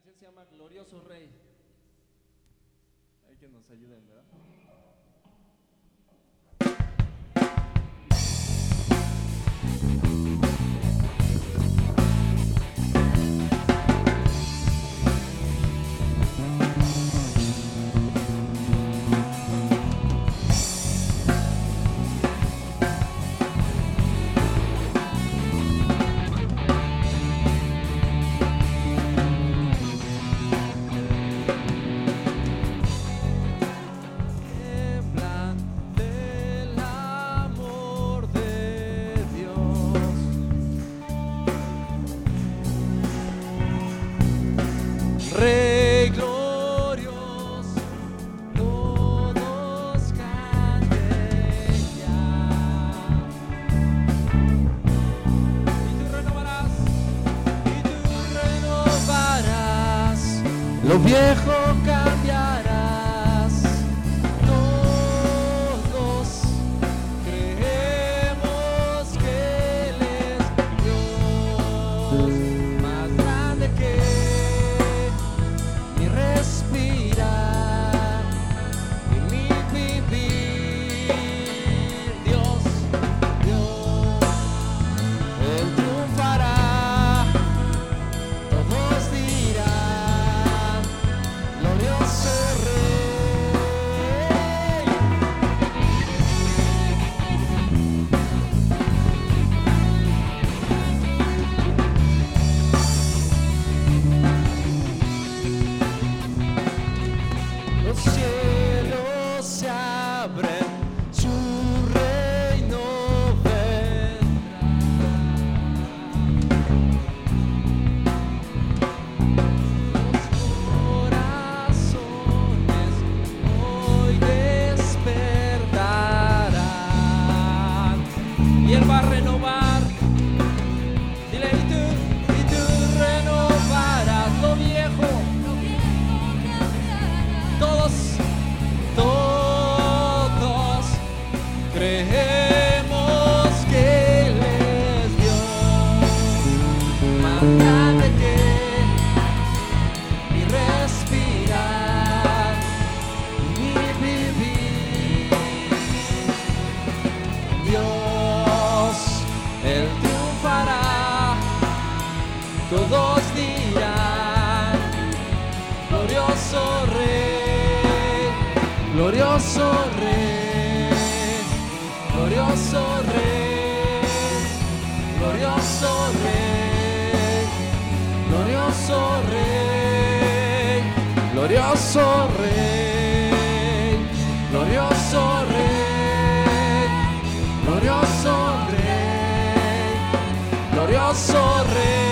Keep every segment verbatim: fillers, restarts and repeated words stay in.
canción se llama Glorioso Rey. Hay que nos ayuden, ¿verdad? Rey glorioso, todos canten ya. Y tú renovarás, y tú renovarás, lo viejo cambiarás. Todos creemos que Él es Dios, más grande que respirar y mi vivir. Dios, Dios, Él triunfará. Todos dirán, glorioso Rey. Los cielos se abren, su reino vendrá. Los corazones hoy despertarán y Él va a renovar. Dile, y tú, y tú renovarás lo viejo. Todos, todos creemos que Él es Dios, más grande que mi respirar y mi vivir. Dios, Él triunfará, todos dirán, glorioso Rey, glorioso Rey, glorioso Rey, glorioso Rey, glorioso Rey, glorioso Rey, glorioso Rey, glorioso Rey, glorioso Rey.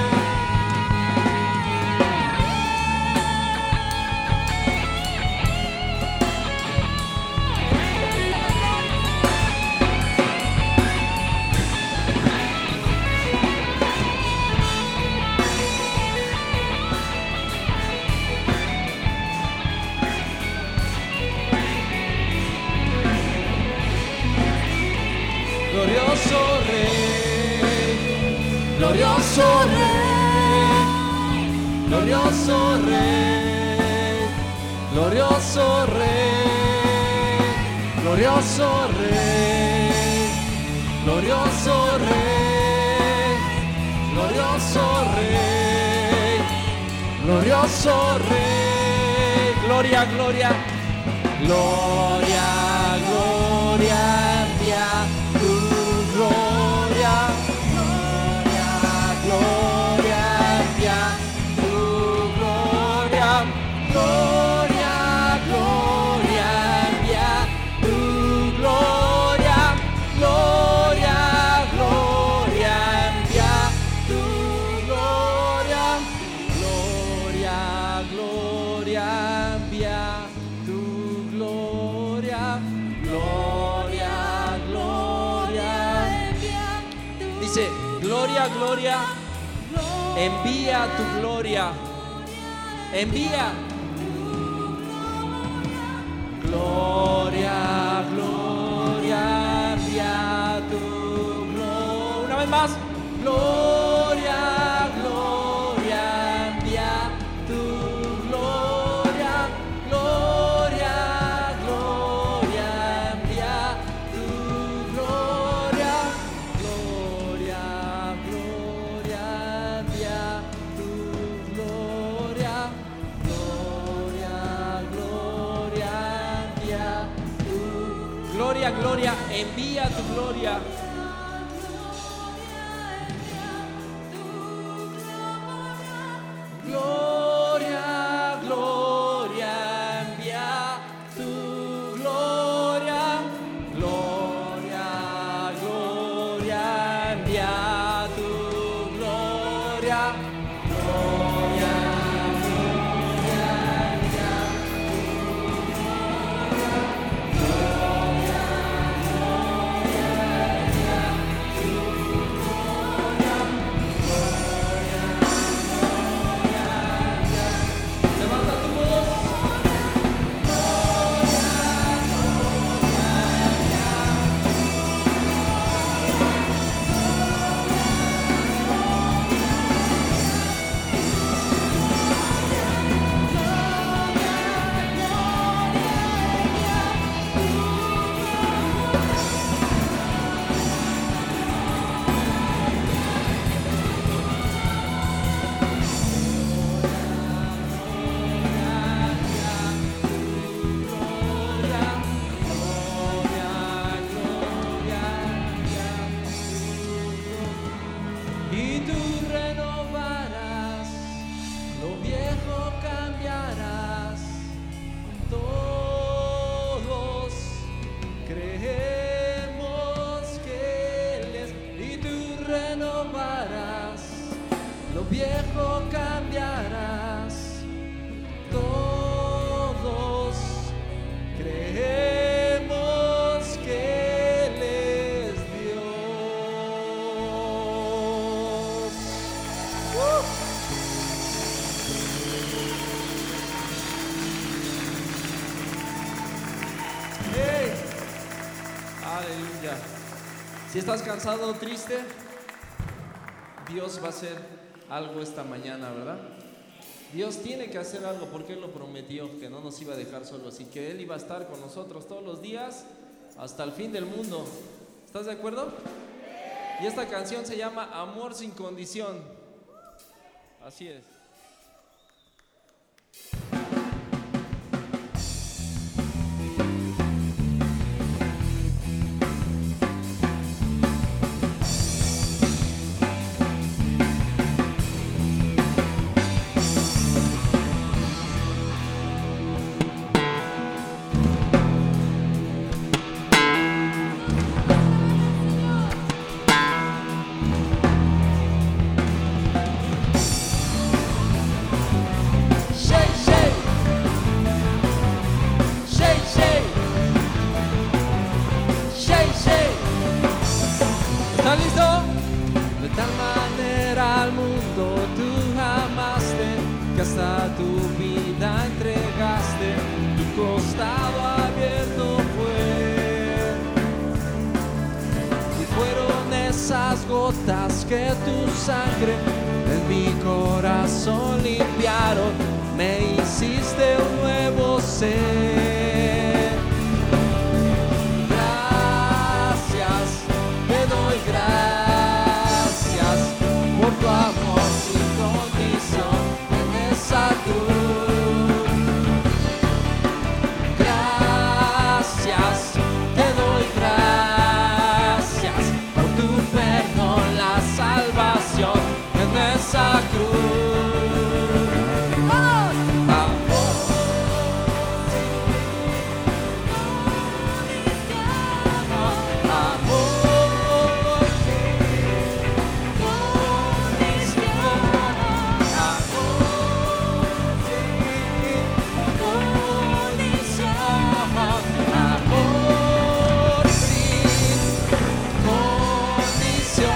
Glorioso Rey, glorioso Rey, glorioso Rey, glorioso Rey, glorioso Rey, glorioso Rey, glorioso Rey, glorioso Rey, gloria, gloria, gloria, gloria, envía tu gloria, gloria, gloria, envía tu gloria, gloria, gloria, envía tu gloria, gloria, gloria, envía tu gloria, gloria, gloria, envía tu gloria, gloria, gloria. Dice, gloria, gloria, envía tu gloria, envía. Gloria, gloria, envía tu gloria. Una vez más, gloria, gloria, envía gloria, gloria, envía tu gloria. Gloria, gloria, envía tu gloria. Gloria, gloria, envía tu gloria. Gloria, gloria, envía tu gloria. Levanta tu voz. Y tú renovarás, lo viejo cambiarás. Todos creemos que Él es. Y tú renovarás, lo viejo cambiarás. Todos creemos que Él es Dios. ¡Uh! ¡Hey! Aleluya. Si estás cansado o triste, Dios va a hacer algo esta mañana, ¿verdad? Dios tiene que hacer algo porque Él lo prometió, que no nos iba a dejar solos y que Él iba a estar con nosotros todos los días hasta el fin del mundo. ¿Estás de acuerdo? Y esta canción se llama Amor sin condición. Así es. Shake, shake. Shake, shake. Shake, shake. ¿Estás listo? De tal manera al mundo tú amaste, que hasta tu vida entregaste, tu costado abierto fue. Y fueron esas gotas que tu sangre en mi corazón limpiaron, me hiciste un nuevo ser. Gracias, te doy gracias por tu amor sin condición en esa cruz. Gracias, te doy gracias por tu perdón, la salvación en esa cruz. ¡Vamos! Amor sin condición, amor sin condición, amor sin condición, amor sin condición.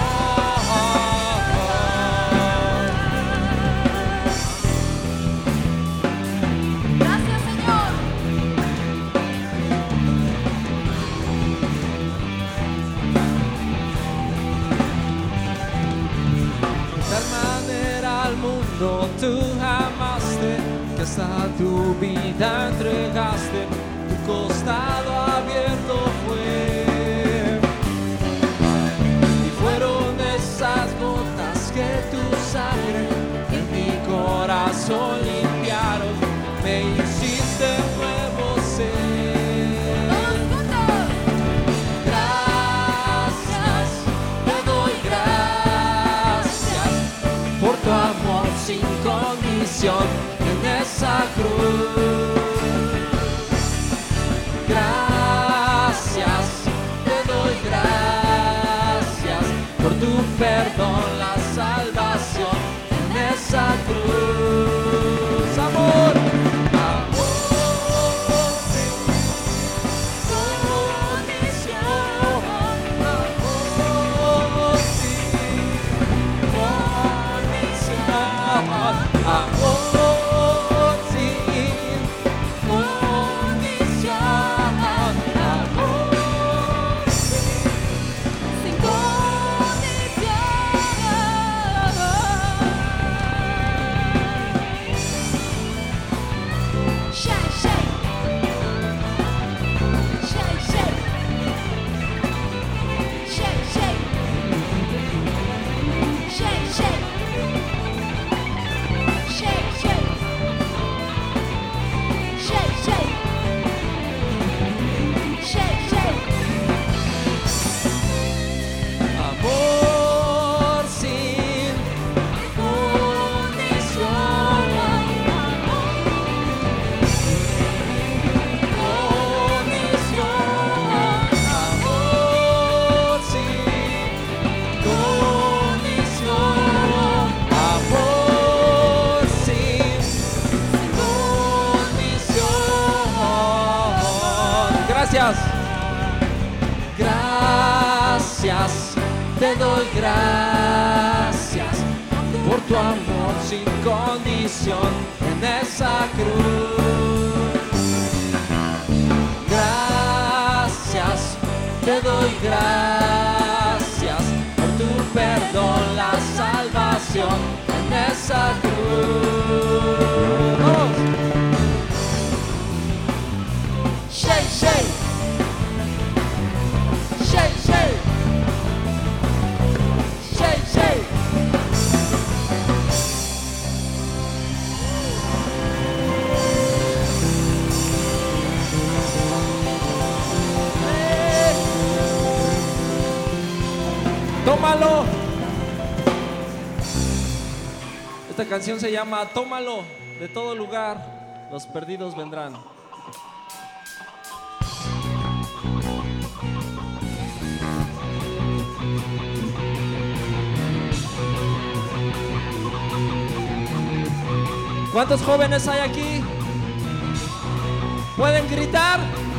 Gracias, Señor. De tal manera al mundo tú amaste, que hasta tu vida entregaste, tu costado abierto fue. Y fueron esas gotas que tu sangre en mi corazón limpiaron, me hiciste un nuevo ser. Todos juntos. condición en esa cruz. Gracias, te doy gracias por tu perdón, la salvación en esa cruz. Amor, amor sin condición, amor sin condición, amor sin condición, amor Sin condición. Shake, shake. Shake, shake. Shake, shake. Shake, shake. Shake, shake. Shake, shake. Shake, shake. amor sin condición, condición, amor sin condición, amor sin condición. Gracias. Gracias, te doy gracias por tu amor sin condición en esa cruz. Gracias, te doy gracias por tu perdón, la salvación en esa cruz. ¡Vamos! Shake, shake. Shake, shake. Shake, shake. Hey. Tómalo. Esta canción se llama Tómalo. De todo lugar, los perdidos vendrán. ¿Cuántos jóvenes hay aquí? ¿Pueden gritar?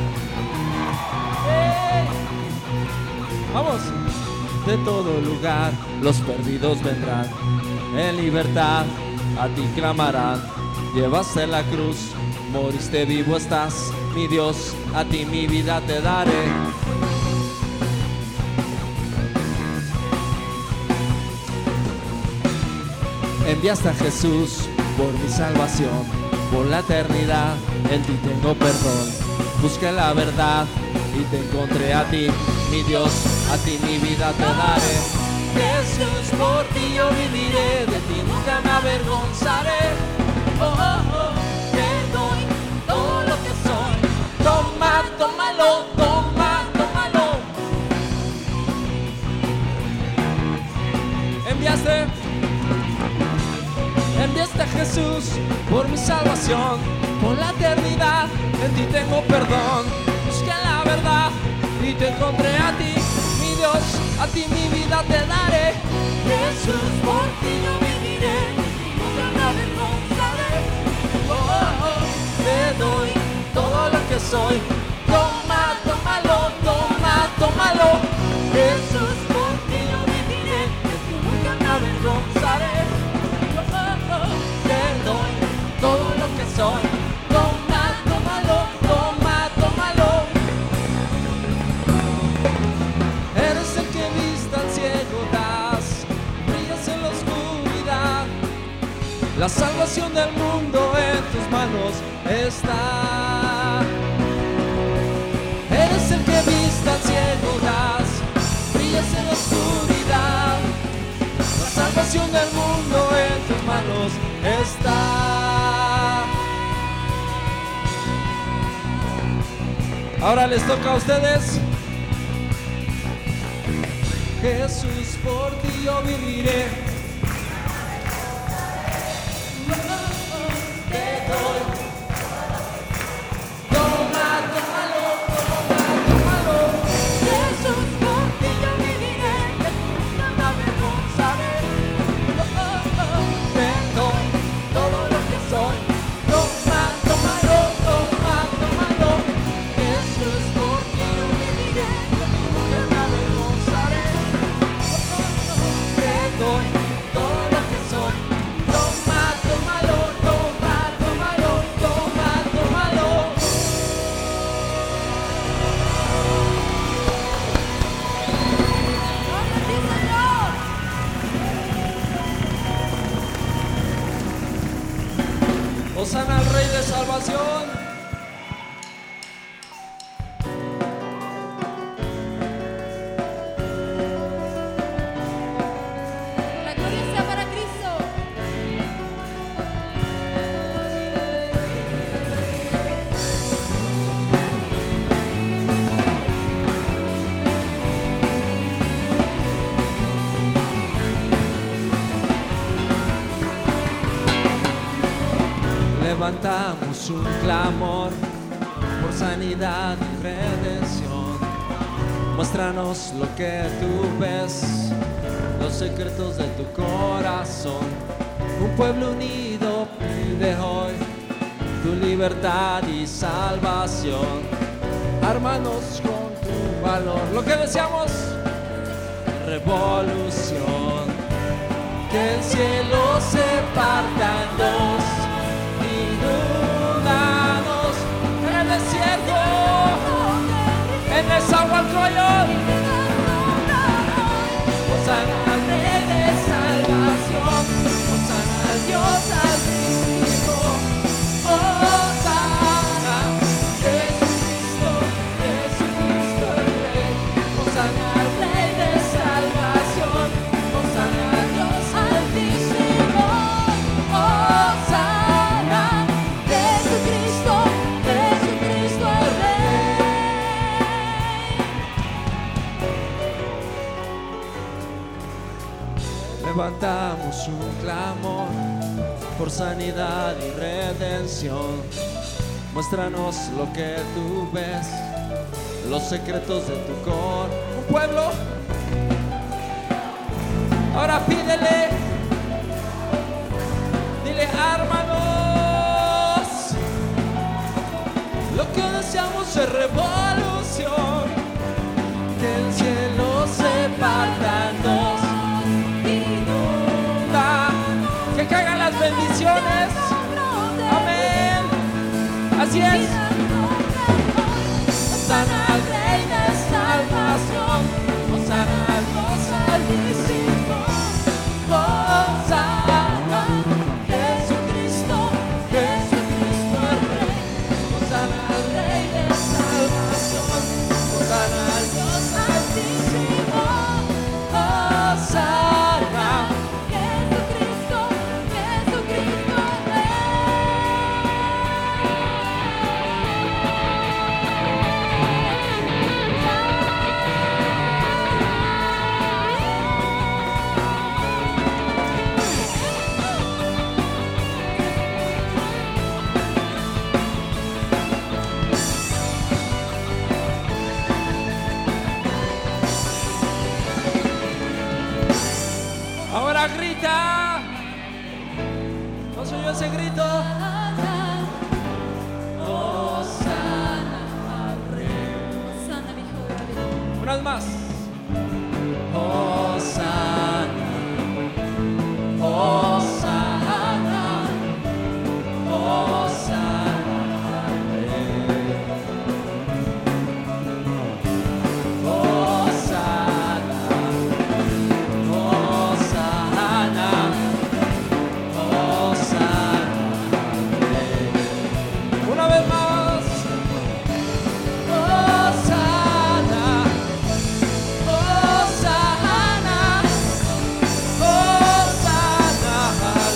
¡Hey! Vamos. De todo lugar los perdidos vendrán, en libertad a ti clamarán. Llevaste la cruz, moriste, vivo estás, mi Dios, a ti mi vida te daré. Enviaste a Jesús por mi salvación, por la eternidad, en ti tengo perdón. Busqué la verdad y te encontré a ti, mi Dios, a ti mi vida te daré. Jesús, por ti yo viviré, de ti nunca me avergonzaré. Oh, oh, oh, te doy todo lo que soy. Toma, tómalo, toma, tómalo. Enviaste Enviaste a Jesús por mi salvación, por la eternidad, en ti tengo perdón. Busqué la verdad y te encontré a ti, mi Dios, a ti mi vida te daré. Jesús, por ti yo viviré, nunca me avergonzaré. Oh, oh, oh, te doy todo lo que soy. Toma, tómalo, toma, tómalo. Jesús, por ti yo viviré, nunca me avergonzaré. Te doy todo lo que soy. Toma, tómalo, toma, tómalo. Eres el que viste al ciego das, brillas en la oscuridad. La salvación del mundo en tus manos está. Eres el que viste al ciego das, brillas en la oscuridad. La salvación del mundo en tus manos está. Ahora les toca a ustedes. Jesús, por ti yo viviré. Hosana al Rey de Salvación. La gloria sea para Cristo. Levantamos un clamor por sanidad y redención. Muéstranos lo que tú ves, los secretos de tu corazón. Un pueblo unido pide hoy tu libertad y salvación. Ármanos con tu valor, lo que deseamos, revolución. Que el cielo se parta en dos. Inúndanos en el desierto, en Nezahualcóyotl. Hosana al Rey de Salvación, Hosana al Dios Altísimo. Hosana, Jesucristo, Jesucristo el Rey. Hosana al Rey de Salvación, Hosana al Dios Altísimo. Hosana, Jesucristo, Jesucristo el Rey. Levantamos un clamor por sanidad y redención. Muéstranos lo que tú ves, los secretos de tu corazón. Un pueblo, ahora pídele, dile, ármanos. Lo que deseamos es revolución. Que el cielo se parta en dos. Inunda, que caigan las bendiciones. Amén. Así es. Hosana al Rey de Salvación, Hosana al Dios Altísimo. Hosana, Jesucristo, Jesucristo el Rey. Hosana al Rey de Salvación, Hosana al Dios Altísimo. Hosana, Jesucristo, Jesucristo el Rey. ahora grita. ¿No se oyó ese grito? Hosana al Rey. Hosana, mi Hijo de David. Una vez más. Hosana, Hosana, Hosana al Rey. Hosana, Hosana, Hosana al Rey. Una vez más. Hosana, Hosana, Hosana al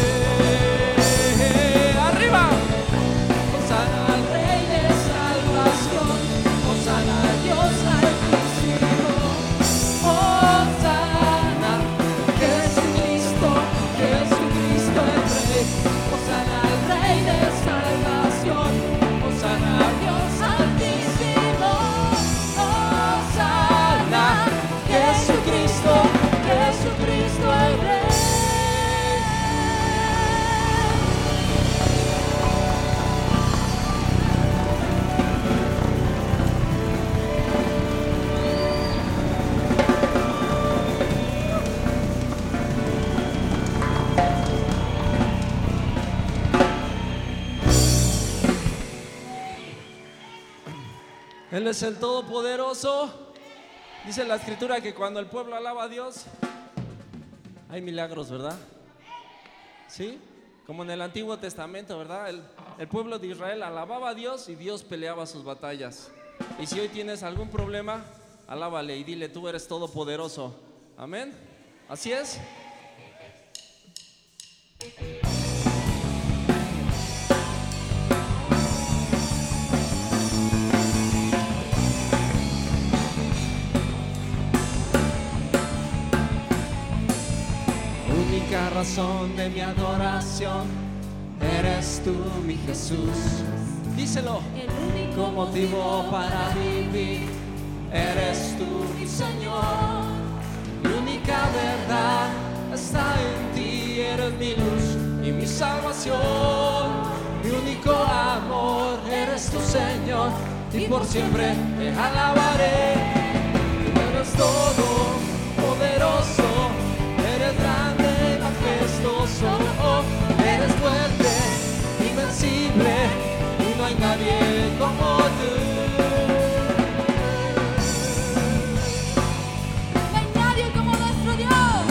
Rey. Arriba. Hosana al Rey de Salvación, Hosana al Dios Altísimo. Hosana, Jesucristo, Jesucristo el Rey. Hosana al Rey de Salvación, Hosana al Dios Altísimo. Hosana, Jesucristo, Jesucristo el Rey. Él es el Todopoderoso. Dice la Escritura que cuando el pueblo alaba a Dios, hay milagros, ¿verdad? ¿Sí? Como en el Antiguo Testamento, ¿verdad? El, el pueblo de Israel alababa a Dios y Dios peleaba sus batallas. Y si hoy tienes algún problema, alábale y dile, tú eres todopoderoso. Amén. Así es. Única razón de mi adoración eres tú, mi Jesús. Díselo. El único Como motivo para vivir eres tú, mi Señor. Mi única verdad está en ti, eres mi luz y mi salvación. Mi único amor eres tu Señor y por siempre te alabaré. Tú eres todo poderoso, eres grande, majestuoso, eres fuerte, invencible y no hay nadie como tú. No hay nadie como nuestro Dios.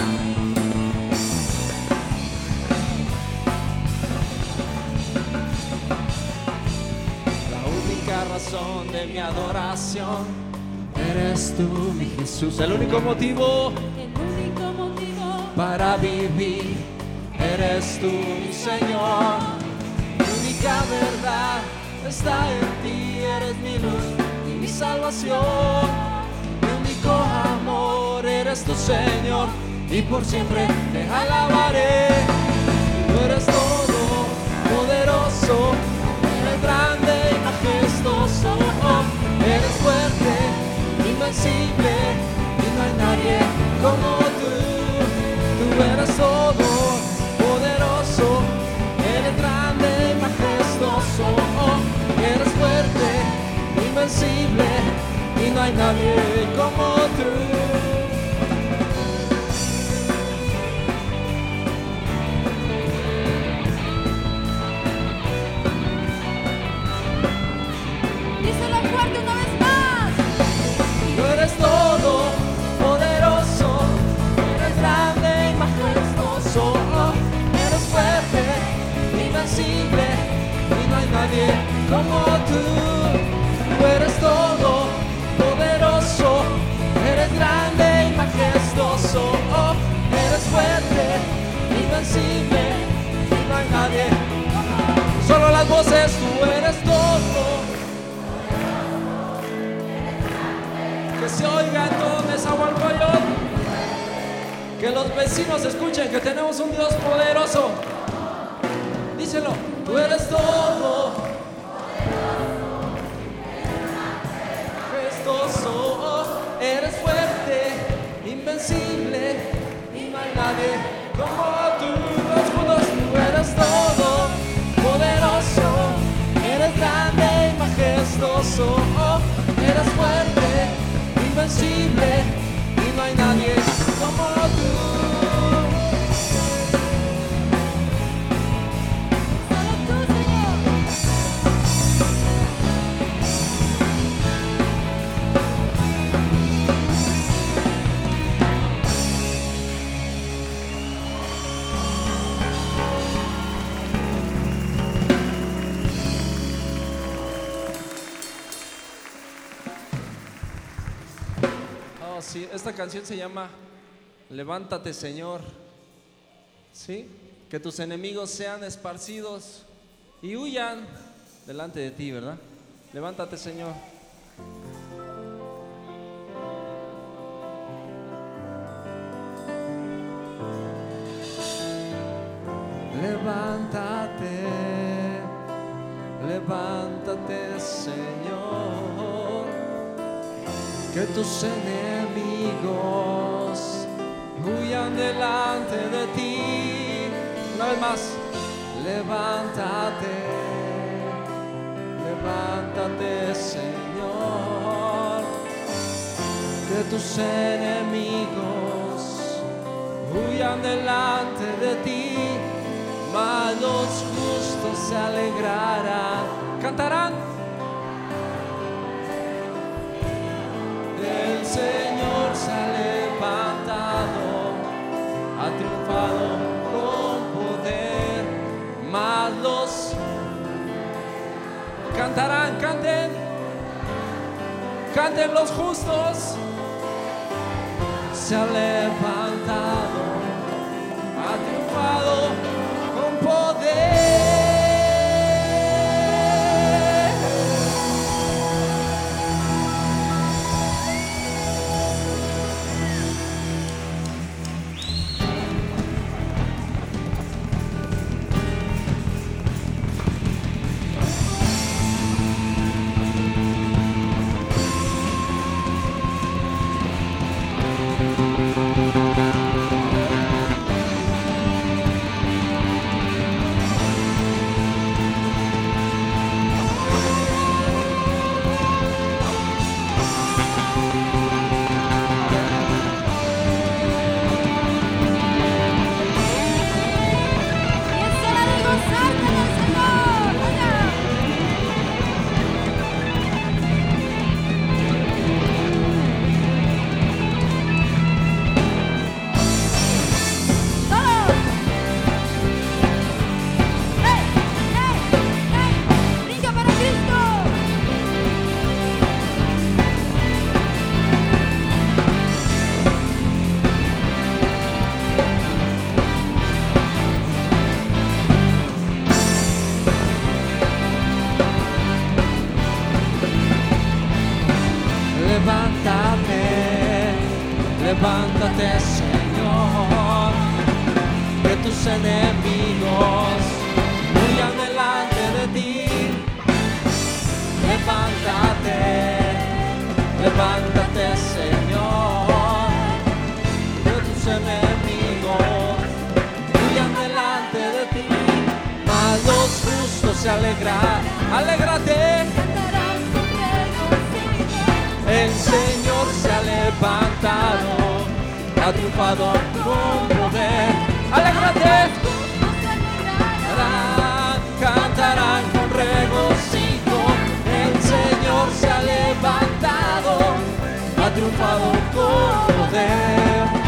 La única razón de mi adoración eres tú, mi Jesús. El único motivo El único motivo para vivir eres tú, mi Señor. Mi única verdad está en ti, eres mi luz y mi salvación. Mi único amor eres tu Señor y por siempre te alabaré. Tú eres todo poderoso, eres grande y majestuoso, eres fuerte, invencible y no hay nadie como tú. Tú eres todo poderoso, eres grande y majestuoso, eres fuerte, invencible y no hay nadie como tú. díselo fuerte una vez más. Tú eres todo poderoso, eres grande y majestuoso, eres fuerte, invencible y no hay nadie como tú. Tú eres todo poderoso, eres grande y majestuoso, eres fuerte, invencible y no hay nadie. Solo las voces, tú eres todo. Que se oiga en todo Nezahualcóyotl, que los vecinos escuchen que tenemos un Dios poderoso. Díselo, tú eres todo majestuoso, eres fuerte, invencible y no hay nadie como tú. Todos juntos, tú eres todo poderoso, eres grande y majestuoso, eres fuerte, invencible y no hay nadie como tú. Solo tú, Señor. Oh, sí, esta canción se llama Levántate, Señor. ¿Sí? Que tus enemigos sean esparcidos y huyan delante de ti, ¿verdad? Levántate, Señor. Levántate, levántate, Señor, que tus enemigos huyan delante de ti. Una vez más, levántate, levántate, Señor, que tus enemigos huyan delante de ti. Mas los justos se alegrarán, cantarán. El Señor se ha levantado, ha triunfado con poder. cantarán, canten, canten los justos. Se ha levantado, ha triunfado con poder. Levántate, Señor, que tus enemigos huyan delante de ti. Levántate, levántate, Señor, que tus enemigos huyan delante de ti. Mas los justos se alegrarán, alégrate. El Señor se ha levantado, ha triunfado con poder. Alégrate, cantarán, cantarán con regocijo. El Señor se ha levantado, ha triunfado con poder.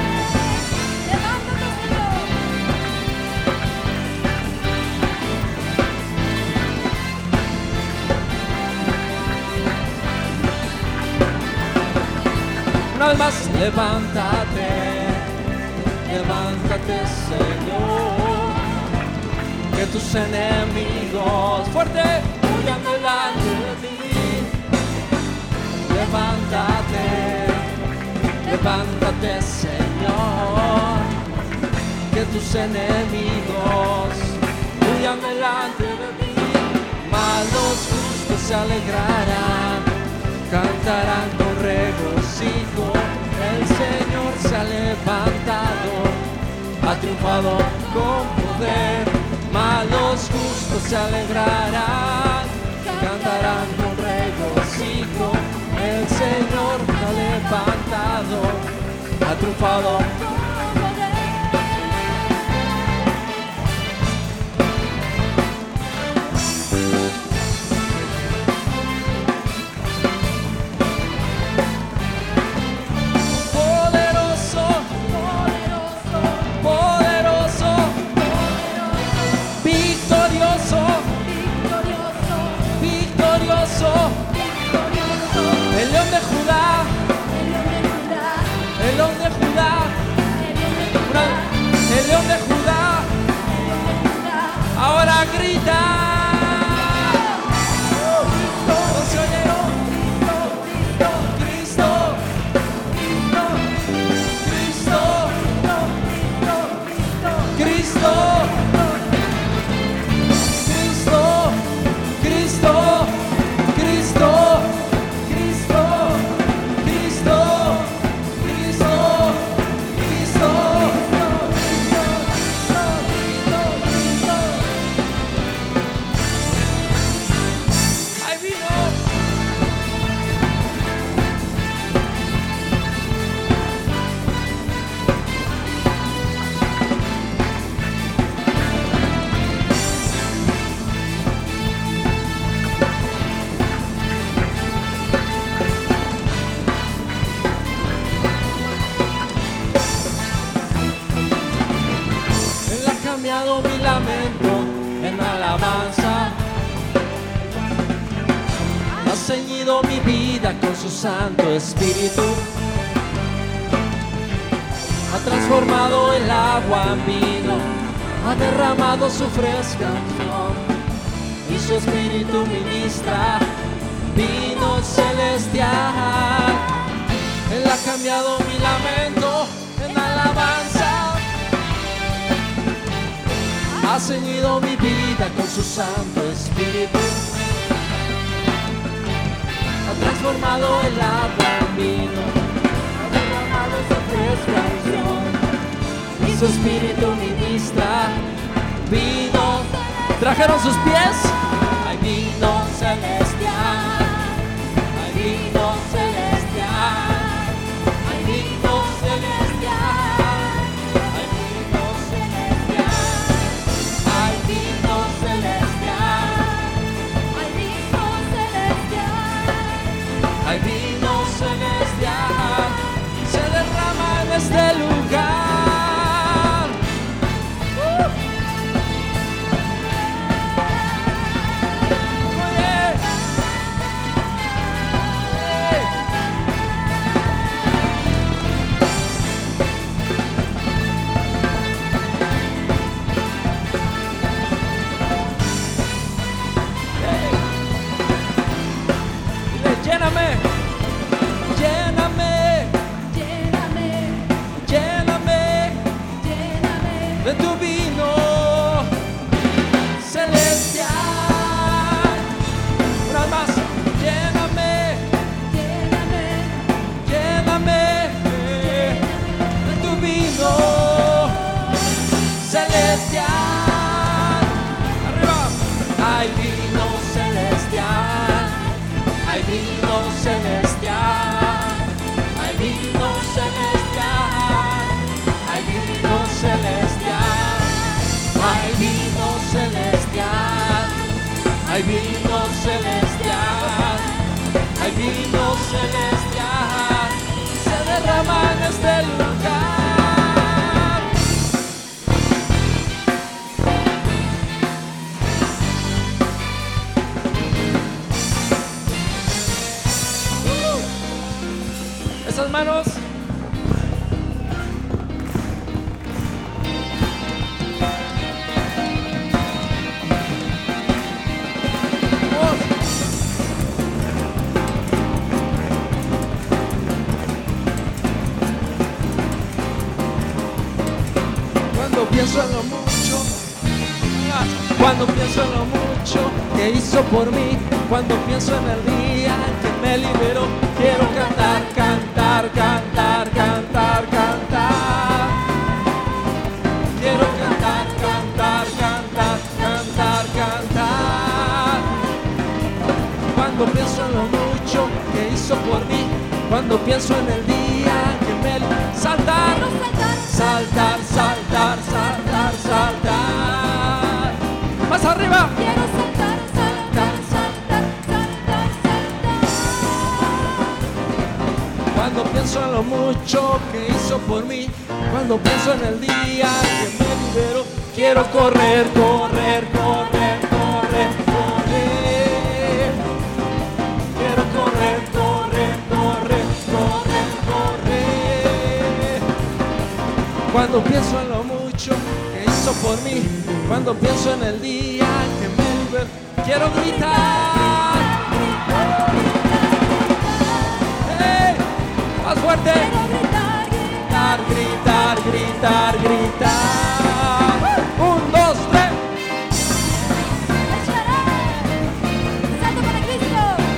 Una vez más, levántate, levántate, Señor, que tus enemigos fuerte huyan delante de ti. Levántate, levántate, Señor, que tus enemigos huyan delante de ti. Mas los justos se alegrarán, cantarán con regocijo. El Señor se ha levantado, ha triunfado con poder. Mas los justos se alegrarán, cantarán con regocijo. El Señor se ha levantado, ha triunfado. El león de Judá, el león de Judá, el león de Judá, ahora grita. ¿No se oyeron? Cristo, Cristo, Cristo, Cristo, Cristo, Cristo. Cristo, Cristo, Cristo, Cristo, Cristo, ahí vino. Mi lamento en alabanza, ceñido mi vida con su Santo Espíritu. Ha transformado el agua en vino, ha derramado su fresca unción, y su Espíritu ministra vino celestial. Él ha cambiado mi lamento en alabanza, ha ceñido mi vida con su Santo Espíritu. Ha transformado el agua en vino, ha derramado su fresca unción, y su Espíritu ministra vino. ¿Trajeron sus pies? Hay vino celestial, hay vino celestial, hay vino celestial, hay vino celestial, hay vino celestial, Hay vino celestial. hay vino celestial, se derrama en este lugar. Oye. Dile, lléname, lléname, Lléname, lléname lléname. de tu vino celestial. Una vez más, lléname, Lléname, lléname de tu vino celestial. Arriba. Hay vino celestial, hay vino celestial, hay vino celestial, hay vino celestial, hay vino celestial, hay vino celestial, hay vino celestial, se derrama en este lugar. Esas manos. Vamos. Cuando pienso en lo mucho, cuando pienso en lo mucho que hizo por mí, cuando pienso en el día en que me liberó, quiero cantar, cantar, cantar, cantar, cantar. Quiero cantar, cantar, cantar, cantar, cantar. Cuando pienso en lo mucho que hizo por mí, cuando pienso en el día en que me liberó, saltar, saltar, saltar, saltar, saltar. Más arriba. Quiero saltar, saltar, saltar, saltar, saltar. Cuando pienso en lo mucho que hizo por mí, cuando pienso en el día que me liberó, quiero correr, correr, correr, correr, correr. Quiero correr, correr, correr, correr, correr. Cuando pienso en lo mucho que hizo por mí, cuando pienso en el día que me liberó, quiero gritar. ¡Hey! Más fuerte. Quiero gritar, Gritar, gritar, gritar, gritar. Un, dos, tres. echaré. Salto para Cristo.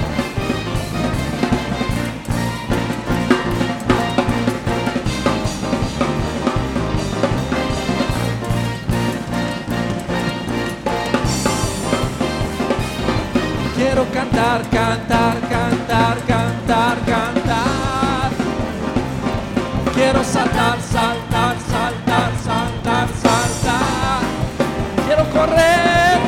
Quiero cantar, cantar, cantar, cantar, cantar. Quiero saltar, saltar, saltar, saltar, saltar. Quiero correr,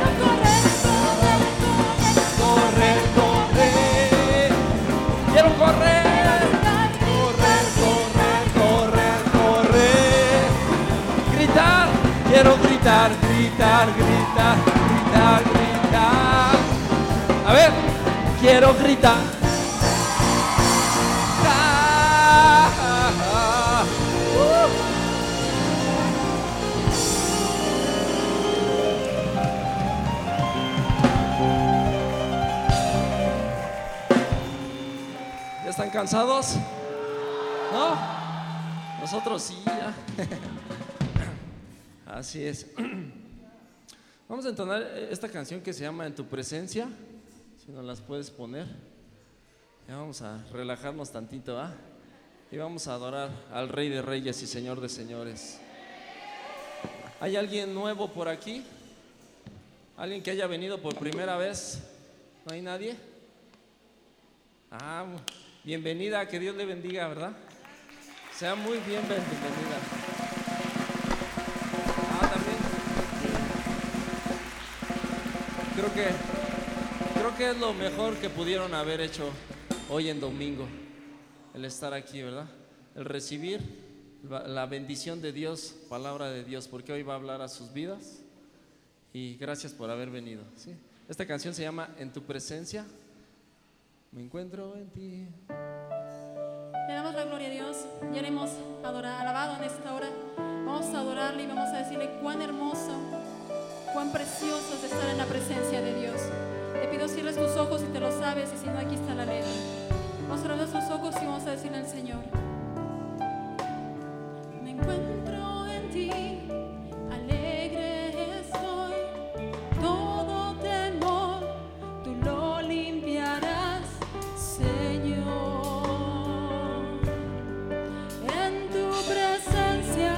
Correr, correr, correr, correr. Quiero correr, correr, correr, correr, correr, correr. Gritar, quiero gritar, gritar, gritar, gritar, gritar. A ver, quiero gritar. Ah, ah, ah. Uh. ¿Ya están cansados? ¿No? Nosotros sí, ya. Así es. Vamos a entonar esta canción que se llama En tu presencia. Si nos las puedes poner. Ya vamos a relajarnos tantito, ¿va? Y vamos a adorar al Rey de Reyes y Señor de Señores. ¿Hay alguien nuevo por aquí? ¿Alguien que haya venido por primera vez? ¿No hay nadie? Ah, bienvenida, que Dios le bendiga, ¿verdad? Sea muy bien bienvenida. Ah, también. Creo que, creo que es lo mejor que pudieron haber hecho hoy en domingo, el estar aquí, ¿verdad? El recibir la bendición de Dios, palabra de Dios, porque hoy va a hablar a sus vidas. Y gracias por haber venido, ¿sí? Esta canción se llama En tu presencia. Me encuentro en ti. Le damos la gloria a Dios. Ya le hemos adorado, alabado en esta hora. Vamos a adorarle y vamos a decirle cuán hermoso, cuán precioso es estar en la presencia de Dios. Te pido cierres tus ojos si te lo sabes, y si no, aquí está la letra. Vamos a cerrar nuestros ojos y vamos a decirle al Señor: me encuentro en ti, alegre estoy, todo temor tú lo limpiarás, Señor. En tu presencia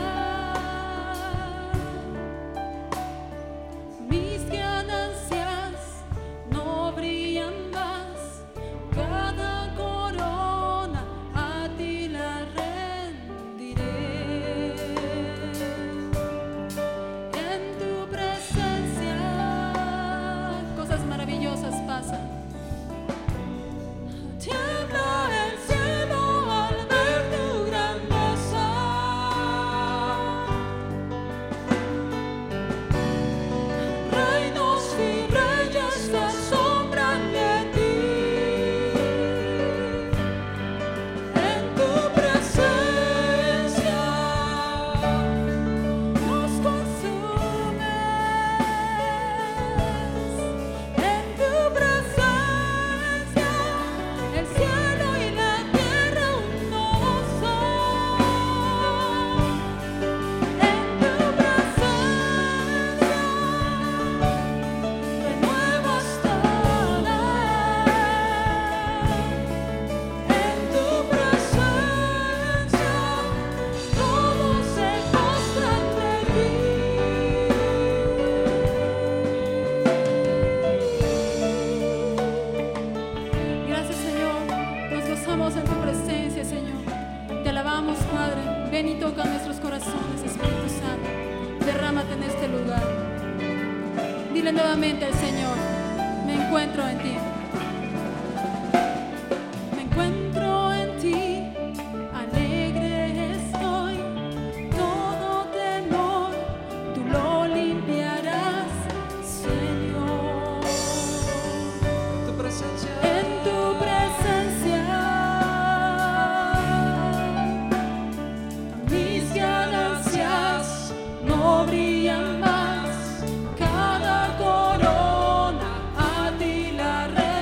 mis ganancias no brillan más, cada corona a ti la rendiré. En tu presencia cosas maravillosas pasan. Tiembla el cielo al ver tu grandeza. Reinos y reyes se asombran de ti. En tu presencia nos consumes. En tu presencia el cielo y la tierra uno son. En tu presencia renuevas todo. En tu presencia todos se postran ante ti. Gracias, Señor. Nos gozamos en tu presencia, Señor. Te alabamos, Padre. Ven y toca nuestros corazones, Espíritu Santo. Derrámate en este lugar. Dile nuevamente al Señor: me encuentro en ti. Me encuentro en ti, alegre estoy, todo temor tú lo limpiarás, Señor. Tu presencia. En tu presencia mis ganancias no brillan más, cada corona a ti la rendiré.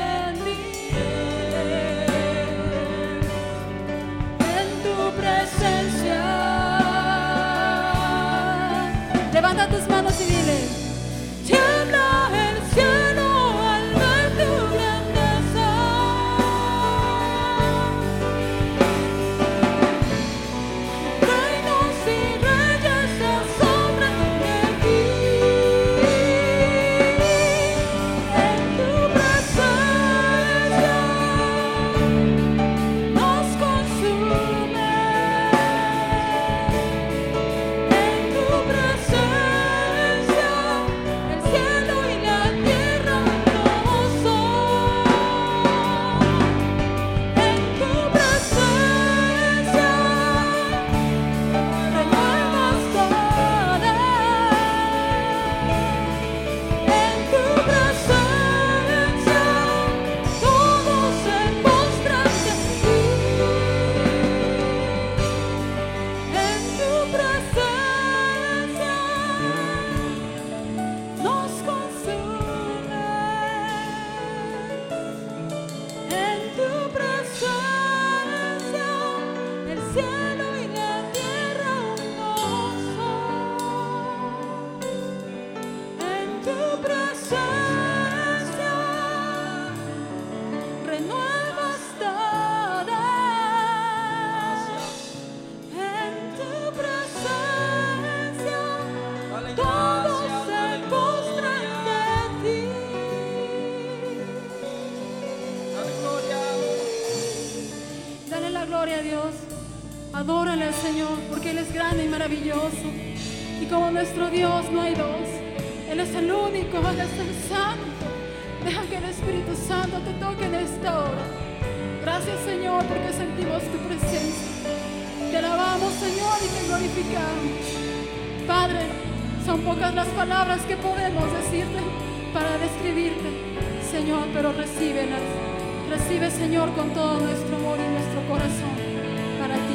gloria a Dios. Adórale al Señor, porque Él es grande y maravilloso. Y como nuestro Dios no hay dos. Él es el único, Él es el santo. Deja que el Espíritu Santo te toque en esta hora. Gracias, Señor, porque sentimos tu presencia. Te alabamos, Señor, y te glorificamos. Padre, son pocas las palabras que podemos decirte para describirte, Señor, pero recíbelas. Recibe, Señor, con todo nuestro amor y nuestro corazón para ti.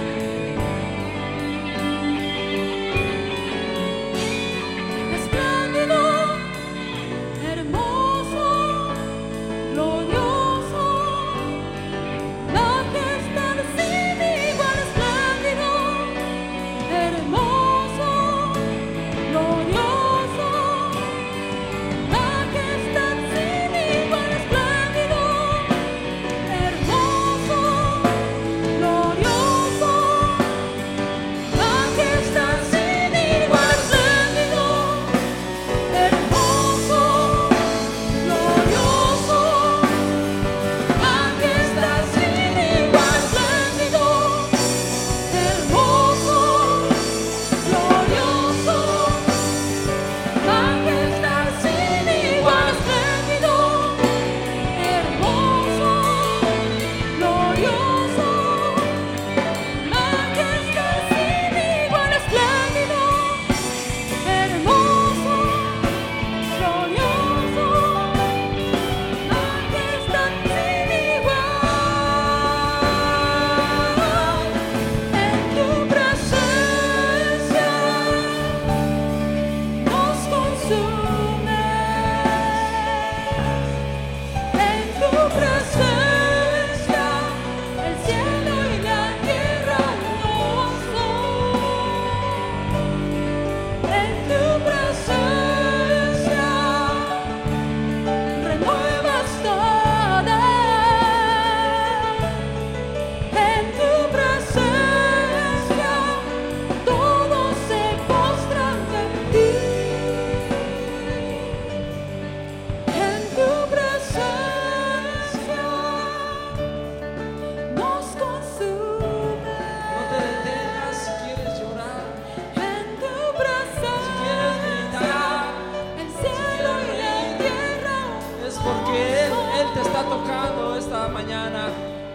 Tocando esta mañana,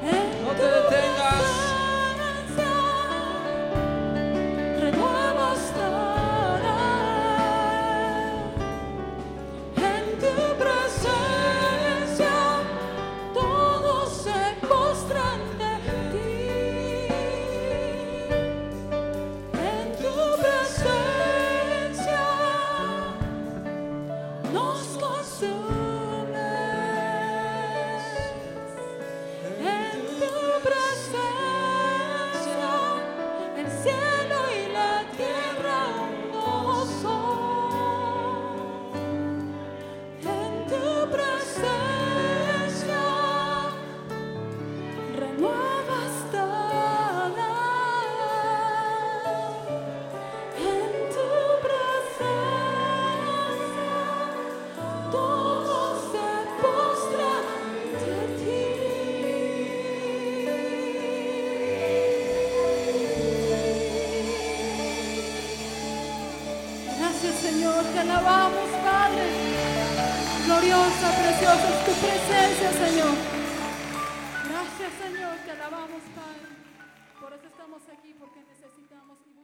no te detengas. Renueva estará en tu presencia, todos se postran de ti. En tu presencia nos consume. Señor, te alabamos, Padre. Gloriosa, preciosa es tu presencia, Señor. Gracias, Señor, te alabamos, Padre. Por eso estamos aquí, porque necesitamos